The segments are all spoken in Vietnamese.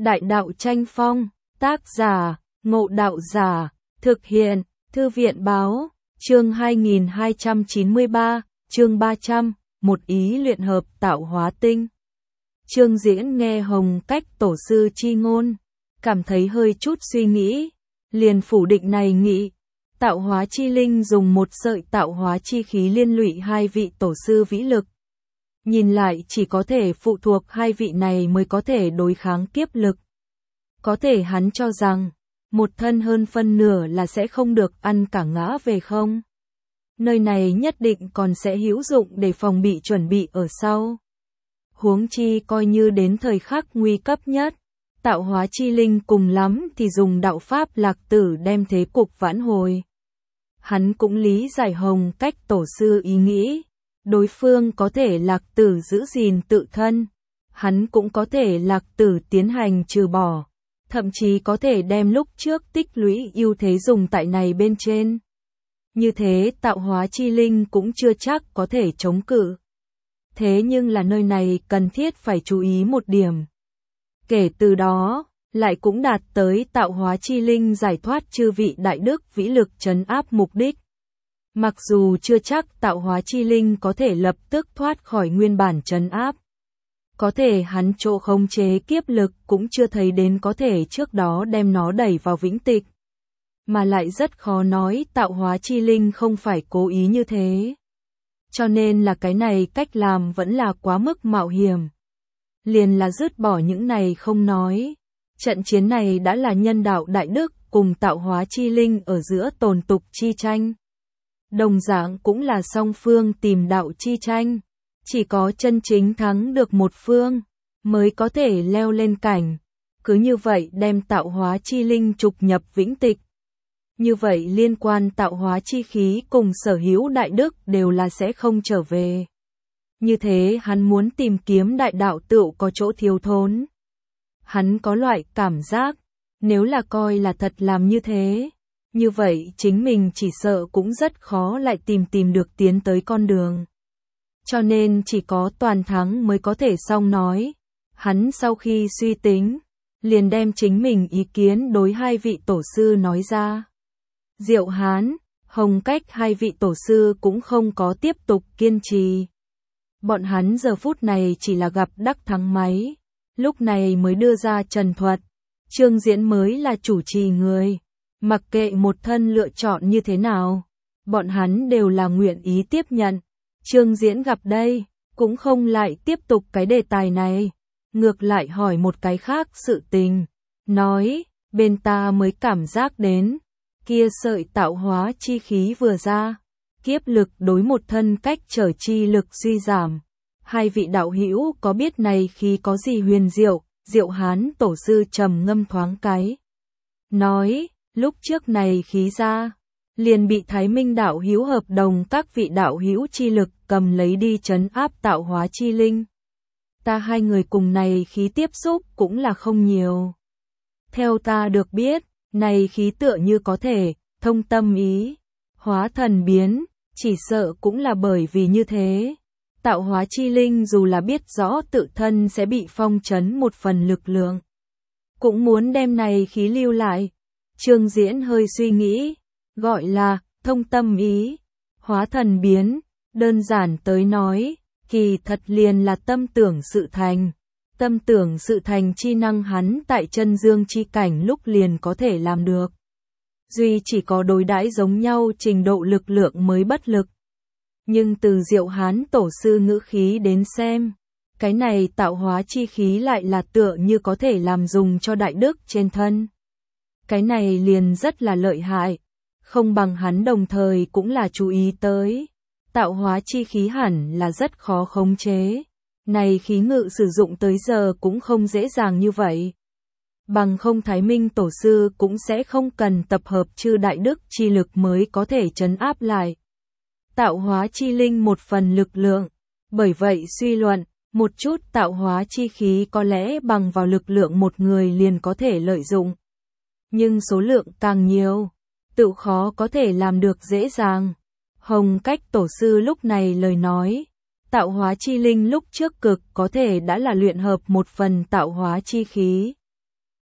Đại đạo tranh phong, tác giả, Ngộ Đạo Giả, thực hiện, Thư viện báo, chương 2293, chương 300, một ý luyện hợp tạo hóa tinh. Chương Diễn nghe Hồng Cách tổ sư chi ngôn, cảm thấy hơi chút suy nghĩ, liền phủ định này nghị. Tạo hóa chi linh dùng một sợi tạo hóa chi khí liên lụy hai vị tổ sư vĩ lực. Nhìn lại chỉ có thể phụ thuộc hai vị này mới có thể đối kháng kiếp lực. Có thể hắn cho rằng, một thân hơn phân nửa là sẽ không được ăn cả ngã về không. Nơi này nhất định còn sẽ hữu dụng để phòng bị chuẩn bị ở sau. Huống chi coi như đến thời khắc nguy cấp nhất, tạo hóa chi linh cùng lắm thì dùng đạo pháp Lạc Tử đem thế cục vãn hồi. Hắn cũng lý giải Hồng Cách tổ sư ý nghĩ, đối phương có thể Lạc Tử giữ gìn tự thân, hắn cũng có thể Lạc Tử tiến hành trừ bỏ, thậm chí có thể đem lúc trước tích lũy ưu thế dùng tại này bên trên. Như thế tạo hóa chi linh cũng chưa chắc có thể chống cự. Thế nhưng là nơi này cần thiết phải chú ý một điểm. Kể từ đó, lại cũng đạt tới tạo hóa chi linh giải thoát chư vị đại đức vĩ lực trấn áp mục đích. Mặc dù chưa chắc tạo hóa chi linh có thể lập tức thoát khỏi nguyên bản trấn áp. Có thể hắn chỗ khống chế kiếp lực cũng chưa thấy đến có thể trước đó đem nó đẩy vào vĩnh tịch. Mà lại rất khó nói tạo hóa chi linh không phải cố ý như thế. Cho nên là cái này cách làm vẫn là quá mức mạo hiểm. Liền là dứt bỏ những này không nói. Trận chiến này đã là nhân đạo đại đức cùng tạo hóa chi linh ở giữa tồn tục chi tranh. Đồng dạng cũng là song phương tìm đạo chi tranh. Chỉ có chân chính thắng được một phương, mới có thể leo lên cảnh. Cứ như vậy đem tạo hóa chi linh trục nhập vĩnh tịch. Như vậy liên quan tạo hóa chi khí cùng sở hữu đại đức đều là sẽ không trở về. Như thế hắn muốn tìm kiếm đại đạo tựu có chỗ thiếu thốn. Hắn có loại cảm giác, nếu là coi là thật làm như thế, như vậy chính mình chỉ sợ cũng rất khó lại tìm được tiến tới con đường. Cho nên chỉ có toàn thắng mới có thể xong nói. Hắn sau khi suy tính, liền đem chính mình ý kiến đối hai vị tổ sư nói ra. Diệu Hán, Hồng Cách hai vị tổ sư cũng không có tiếp tục kiên trì. Bọn hắn giờ phút này chỉ là gặp đắc thắng máy, lúc này mới đưa ra trần thuật. Chương Diễn mới là chủ trì người, mặc kệ một thân lựa chọn như thế nào, bọn hắn đều là nguyện ý tiếp nhận. Chương Diễn gặp đây, cũng không lại tiếp tục cái đề tài này, ngược lại hỏi một cái khác sự tình, nói, bên ta mới cảm giác đến, kia sợi tạo hóa chi khí vừa ra, kiếp lực đối một thân cách trở chi lực suy giảm. Hai vị đạo hữu có biết này khí có gì huyền diệu? Diệu Hán tổ sư trầm ngâm thoáng cái, nói, lúc trước này khí ra, liền bị Thái Minh đạo hữu hợp đồng các vị đạo hữu chi lực cầm lấy đi trấn áp tạo hóa chi linh. Ta hai người cùng này khí tiếp xúc cũng là không nhiều. Theo ta được biết, này khí tựa như có thể thông tâm ý, hóa thần biến, chỉ sợ cũng là bởi vì như thế. Tạo hóa chi linh dù là biết rõ tự thân sẽ bị phong trấn một phần lực lượng, cũng muốn đem này khí lưu lại. Chương Diễn hơi suy nghĩ, gọi là thông tâm ý, hóa thần biến, đơn giản tới nói, kỳ thật liền là tâm tưởng sự thành. Tâm tưởng sự thành chi năng hắn tại chân dương chi cảnh lúc liền có thể làm được. Duy chỉ có đối đãi giống nhau trình độ lực lượng mới bất lực. Nhưng từ Diệu Hán tổ sư ngữ khí đến xem, cái này tạo hóa chi khí lại là tựa như có thể làm dùng cho đại đức trên thân. Cái này liền rất là lợi hại, không bằng hắn đồng thời cũng là chú ý tới. Tạo hóa chi khí hẳn là rất khó khống chế. Này khí ngự sử dụng tới giờ cũng không dễ dàng như vậy. Bằng không Thái Minh tổ sư cũng sẽ không cần tập hợp chư đại đức chi lực mới có thể trấn áp lại. Tạo hóa chi linh một phần lực lượng. Bởi vậy suy luận, một chút tạo hóa chi khí có lẽ bằng vào lực lượng một người liền có thể lợi dụng. Nhưng số lượng càng nhiều, tự khó có thể làm được dễ dàng. Hồng Cách tổ sư lúc này lời nói. Tạo hóa chi linh lúc trước cực có thể đã là luyện hợp một phần tạo hóa chi khí.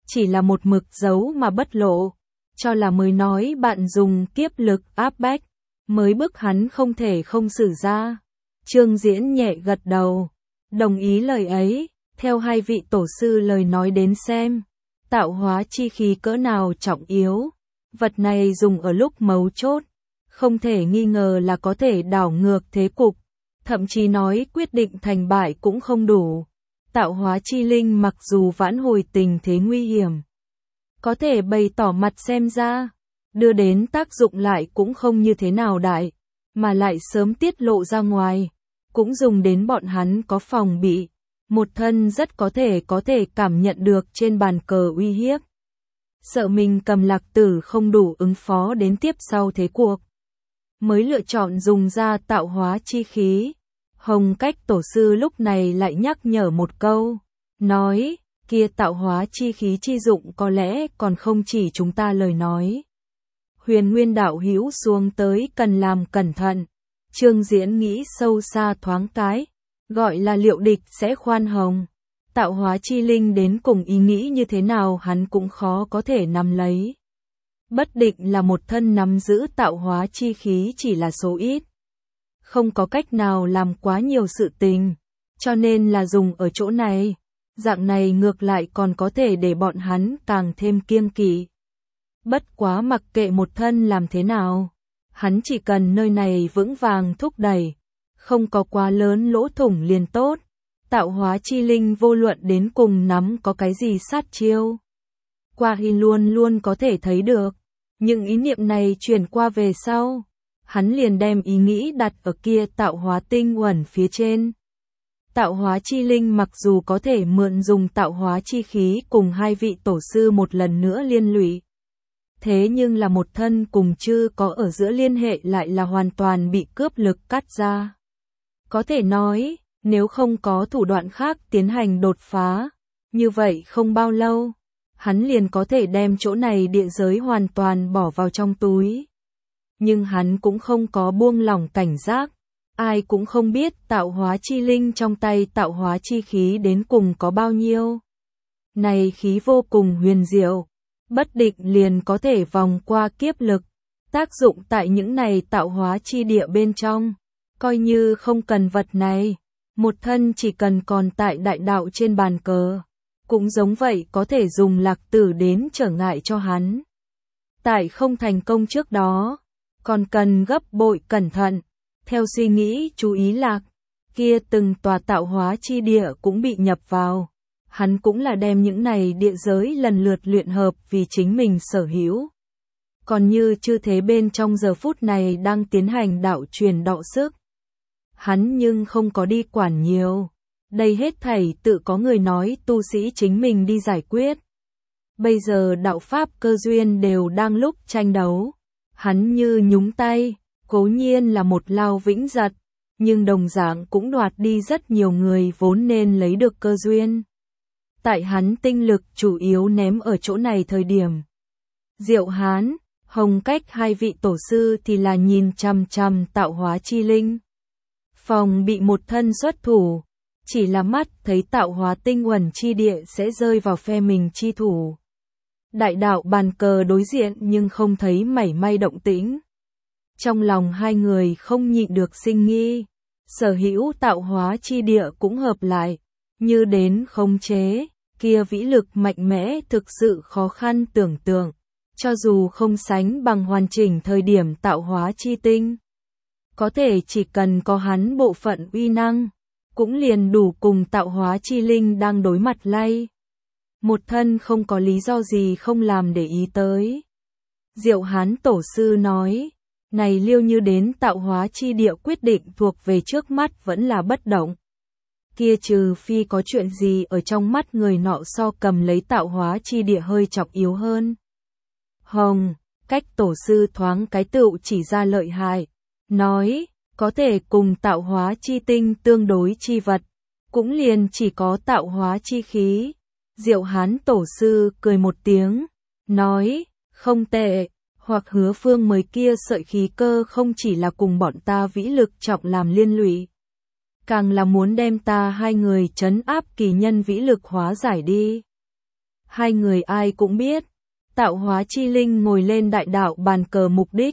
chỉ là một mực giấu mà bất lộ, cho là mới nói bạn dùng kiếp lực áp bách, mới bức hắn không thể không xử ra. Trương Diễn nhẹ gật đầu, đồng ý lời ấy, theo hai vị tổ sư lời nói đến xem, tạo hóa chi khí cỡ nào trọng yếu, vật này dùng ở lúc mấu chốt, không thể nghi ngờ là có thể đảo ngược thế cục, thậm chí nói quyết định thành bại cũng không đủ. Tạo hóa chi linh mặc dù vãn hồi tình thế nguy hiểm, có thể bày tỏ mặt xem ra, đưa đến tác dụng lại cũng không như thế nào đại, mà lại sớm tiết lộ ra ngoài, cũng dùng đến bọn hắn có phòng bị, một thân rất có thể cảm nhận được trên bàn cờ uy hiếp. Sợ mình cầm lạc tử không đủ ứng phó đến tiếp sau thế cuộc, mới lựa chọn dùng ra tạo hóa chi khí. Hồng Cách tổ sư lúc này lại nhắc nhở một câu, nói, kia tạo hóa chi khí chi dụng có lẽ còn không chỉ chúng ta lời nói. Huyền Nguyên đạo hữu xuống tới cần làm cẩn thận. Trương Diễn nghĩ sâu xa thoáng cái, gọi là liệu địch sẽ khoan hồng. Tạo hóa chi linh đến cùng ý nghĩ như thế nào hắn cũng khó có thể nắm lấy. Bất định là một thân nắm giữ tạo hóa chi khí chỉ là số ít, không có cách nào làm quá nhiều sự tình, cho nên là dùng ở chỗ này, dạng này ngược lại còn có thể để bọn hắn càng thêm kiêng kỵ. Bất quá mặc kệ một thân làm thế nào, hắn chỉ cần nơi này vững vàng thúc đẩy, không có quá lớn lỗ thủng liền tốt. Tạo hóa chi linh vô luận đến cùng nắm có cái gì sát chiêu, qua thì luôn luôn có thể thấy được. Nhưng ý niệm này chuyển qua về sau, hắn liền đem ý nghĩ đặt ở kia tạo hóa tinh uẩn phía trên. Tạo hóa chi linh mặc dù có thể mượn dùng tạo hóa chi khí cùng hai vị tổ sư một lần nữa liên lụy, thế nhưng là một thân cùng chư có ở giữa liên hệ lại là hoàn toàn bị cướp lực cắt ra. Có thể nói, nếu không có thủ đoạn khác tiến hành đột phá, như vậy không bao lâu, hắn liền có thể đem chỗ này địa giới hoàn toàn bỏ vào trong túi. Nhưng hắn cũng không có buông lỏng cảnh giác, ai cũng không biết tạo hóa chi linh trong tay tạo hóa chi khí đến cùng có bao nhiêu. Này khí vô cùng huyền diệu, bất định liền có thể vòng qua kiếp lực, tác dụng tại những này tạo hóa chi địa bên trong, coi như không cần vật này, một thân chỉ cần còn tại đại đạo trên bàn cờ, cũng giống vậy có thể dùng lạc tử đến trở ngại cho hắn. Tại không thành công trước đó, còn cần gấp bội cẩn thận, theo suy nghĩ chú ý lạc, kia từng tòa tạo hóa chi địa cũng bị nhập vào, hắn cũng là đem những này địa giới lần lượt luyện hợp vì chính mình sở hữu. Còn như chư thế bên trong giờ phút này đang tiến hành đạo truyền đọ sức, hắn nhưng không có đi quản nhiều, đây hết thảy tự có người nói tu sĩ chính mình đi giải quyết. Bây giờ đạo pháp cơ duyên đều đang lúc tranh đấu, hắn như nhúng tay, cố nhiên là một lao vĩnh giật, nhưng đồng dạng cũng đoạt đi rất nhiều người vốn nên lấy được cơ duyên. Tại hắn tinh lực chủ yếu ném ở chỗ này thời điểm, Diệu Hán, Hồng Cách hai vị tổ sư thì là nhìn chằm chằm tạo hóa chi linh. Phòng bị một thân xuất thủ, chỉ là mắt thấy tạo hóa tinh uẩn chi địa sẽ rơi vào phe mình chi thủ. Đại đạo bàn cờ đối diện nhưng không thấy mảy may động tĩnh. Trong lòng hai người không nhịn được sinh nghi, sở hữu tạo hóa chi địa cũng hợp lại, như đến khống chế, kia vĩ lực mạnh mẽ thực sự khó khăn tưởng tượng, cho dù không sánh bằng hoàn chỉnh thời điểm tạo hóa chi tinh. Có thể chỉ cần có hắn bộ phận uy năng, cũng liền đủ cùng tạo hóa chi linh đang đối mặt lay. Một thân không có lý do gì không làm để ý tới. Diệu Hán tổ sư nói, này liêu như đến tạo hóa chi địa quyết định thuộc về trước mắt vẫn là bất động. Kia trừ phi có chuyện gì ở trong mắt người nọ so cầm lấy tạo hóa chi địa hơi trọng yếu hơn. Hồng Cách tổ sư thoáng cái tựu chỉ ra lợi hại, nói, có thể cùng tạo hóa chi tinh tương đối chi vật, cũng liền chỉ có tạo hóa chi khí. Diệu Hán tổ sư cười một tiếng, nói, không tệ, hoặc Hứa Phương mới kia sợi khí cơ không chỉ là cùng bọn ta vĩ lực trọng làm liên lụy, càng là muốn đem ta hai người trấn áp kỳ nhân vĩ lực hóa giải đi. Hai người ai cũng biết, tạo hóa chi linh ngồi lên đại đạo bàn cờ mục đích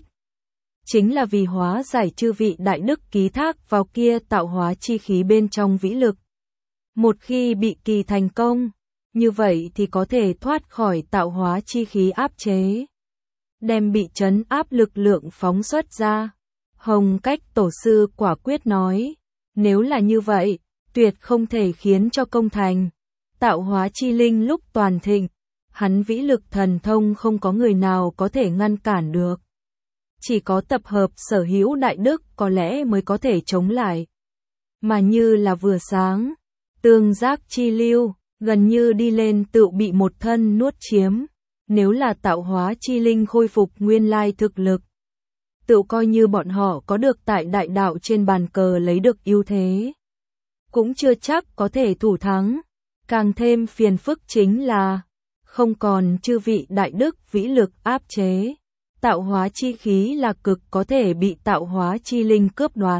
chính là vì hóa giải chư vị đại đức ký thác vào kia tạo hóa chi khí bên trong vĩ lực. Một khi bị kỳ thành công, như vậy thì có thể thoát khỏi tạo hóa chi khí áp chế, đem bị trấn áp lực lượng phóng xuất ra. Hồng Cách tổ sư quả quyết nói, nếu là như vậy, tuyệt không thể khiến cho công thành. Tạo hóa chi linh lúc toàn thịnh, hắn vĩ lực thần thông không có người nào có thể ngăn cản được. Chỉ có tập hợp sở hữu đại đức có lẽ mới có thể chống lại. Mà như là vừa sáng, tương giác chi lưu, gần như đi lên tự bị một thân nuốt chiếm. Nếu là tạo hóa chi linh khôi phục nguyên lai thực lực, tự coi như bọn họ có được tại đại đạo trên bàn cờ lấy được ưu thế, cũng chưa chắc có thể thủ thắng. Càng thêm phiền phức chính là, không còn chư vị đại đức vĩ lực áp chế. Tạo hóa chi khí là cực có thể bị tạo hóa chi linh cướp đoạt.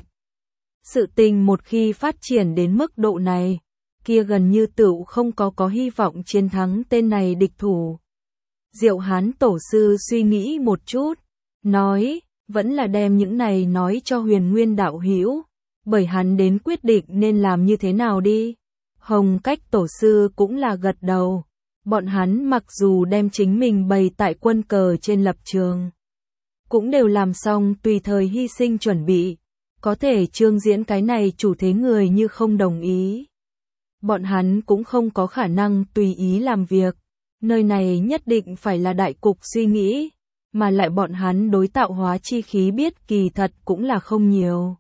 Sự tình một khi phát triển đến mức độ này, kia gần như tựu không có hy vọng chiến thắng tên này địch thủ. Diệu Hán tổ sư suy nghĩ một chút, nói, vẫn là đem những này nói cho Huyền Nguyên đạo hữu, bởi hắn đến quyết định nên làm như thế nào đi. Hồng Cách tổ sư cũng là gật đầu, bọn hắn mặc dù đem chính mình bày tại quân cờ trên lập trường, cũng đều làm xong tùy thời hy sinh chuẩn bị, có thể trương diễn cái này chủ thế người như không đồng ý. Bọn hắn cũng không có khả năng tùy ý làm việc, nơi này nhất định phải là đại cục suy nghĩ, mà lại bọn hắn đối tạo hóa chi khí biết kỳ thật cũng là không nhiều.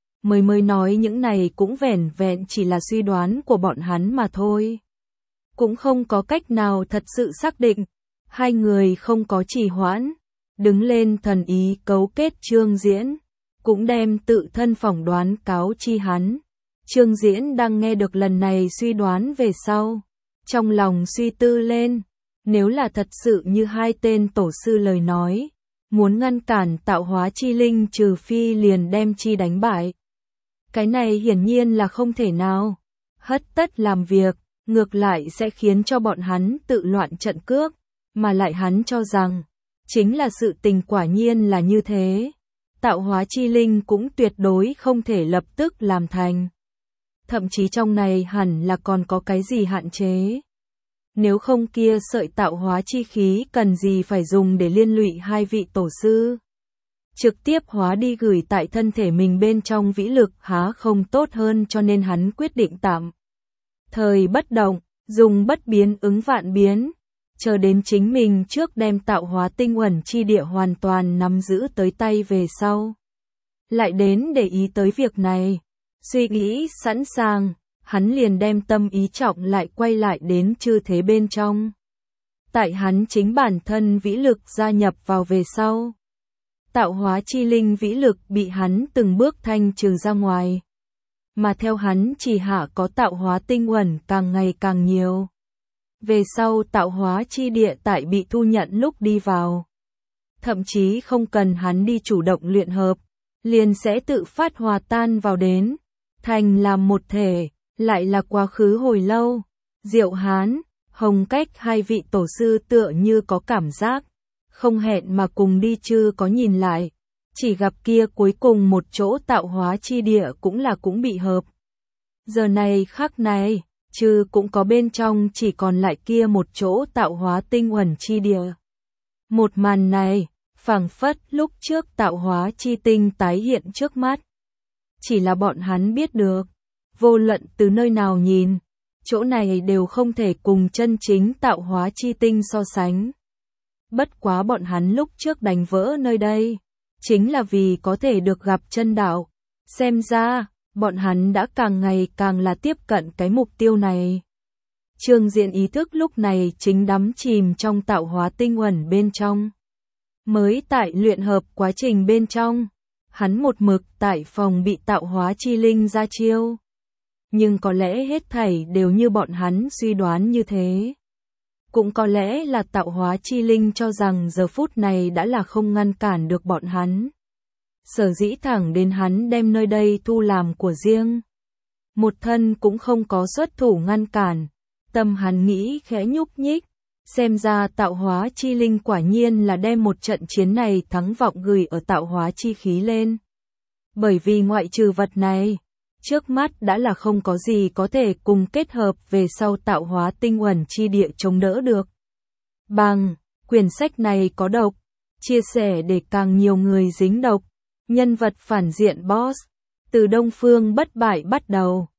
Mới nói những này cũng vẻn vẹn chỉ là suy đoán của bọn hắn mà thôi. Cũng không có cách nào thật sự xác định, hai người không có trì hoãn, đứng lên thần ý cấu kết Trương Diễn, cũng đem tự thân phỏng đoán cáo chi hắn. Trương Diễn đang nghe được lần này suy đoán về sau, trong lòng suy tư lên, nếu là thật sự như hai tên tổ sư lời nói, muốn ngăn cản tạo hóa chi linh trừ phi liền đem chi đánh bại. Cái này hiển nhiên là không thể nào, hất tất làm việc, ngược lại sẽ khiến cho bọn hắn tự loạn trận cước, mà lại hắn cho rằng, chính là sự tình quả nhiên là như thế. Tạo hóa chi linh cũng tuyệt đối không thể lập tức làm thành. Thậm chí trong này hẳn là còn có cái gì hạn chế. Nếu không kia sợi tạo hóa chi khí cần gì phải dùng để liên lụy hai vị tổ sư. Trực tiếp hóa đi gửi tại thân thể mình bên trong vĩ lực há không tốt hơn, cho nên hắn quyết định tạm thời bất động, dùng bất biến ứng vạn biến, chờ đến chính mình trước đem tạo hóa tinh uẩn chi địa hoàn toàn nắm giữ tới tay về sau. Lại đến để ý tới việc này, suy nghĩ sẵn sàng, hắn liền đem tâm ý trọng lại quay lại đến chư thế bên trong. Tại hắn chính bản thân vĩ lực gia nhập vào về sau, tạo hóa chi linh vĩ lực bị hắn từng bước thanh trừ ra ngoài. Mà theo hắn chỉ hạ có tạo hóa tinh uẩn càng ngày càng nhiều. Về sau tạo hóa chi địa tại bị thu nhận lúc đi vào. Thậm chí không cần hắn đi chủ động luyện hợp, liền sẽ tự phát hòa tan vào đến, thành làm một thể, lại là quá khứ hồi lâu. Diệu Hán, Hồng Cách hai vị tổ sư tựa như có cảm giác, không hẹn mà cùng đi chư có nhìn lại, chỉ gặp kia cuối cùng một chỗ tạo hóa chi địa cũng bị hợp. Giờ này khắc này, chư cũng có bên trong chỉ còn lại kia một chỗ tạo hóa tinh uẩn chi địa. Một màn này, phảng phất lúc trước tạo hóa chi tinh tái hiện trước mắt. Chỉ là bọn hắn biết được, vô luận từ nơi nào nhìn, chỗ này đều không thể cùng chân chính tạo hóa chi tinh so sánh. Bất quá bọn hắn lúc trước đánh vỡ nơi đây, chính là vì có thể được gặp chân đạo. Xem ra, bọn hắn đã càng ngày càng là tiếp cận cái mục tiêu này. Trương Diễn ý thức lúc này chính đắm chìm trong tạo hóa tinh uẩn bên trong. Mới tại luyện hợp quá trình bên trong, hắn một mực tại phòng bị tạo hóa chi linh ra chiêu. Nhưng có lẽ hết thảy đều như bọn hắn suy đoán như thế. Cũng có lẽ là tạo hóa chi linh cho rằng giờ phút này đã là không ngăn cản được bọn hắn. Sở dĩ thẳng đến hắn đem nơi đây thu làm của riêng. Một thân cũng không có xuất thủ ngăn cản. Tâm hắn nghĩ khẽ nhúc nhích, Xem ra tạo hóa chi linh quả nhiên là đem một trận chiến này thắng vọng gửi ở tạo hóa chi khí lên. Bởi vì ngoại trừ vật này, trước mắt đã là không có gì có thể cùng kết hợp về sau tạo hóa tinh uẩn chi địa chống đỡ được. Bằng, quyển sách này có độc, chia sẻ để càng nhiều người dính độc, nhân vật phản diện boss, từ Đông Phương bất bại bắt đầu.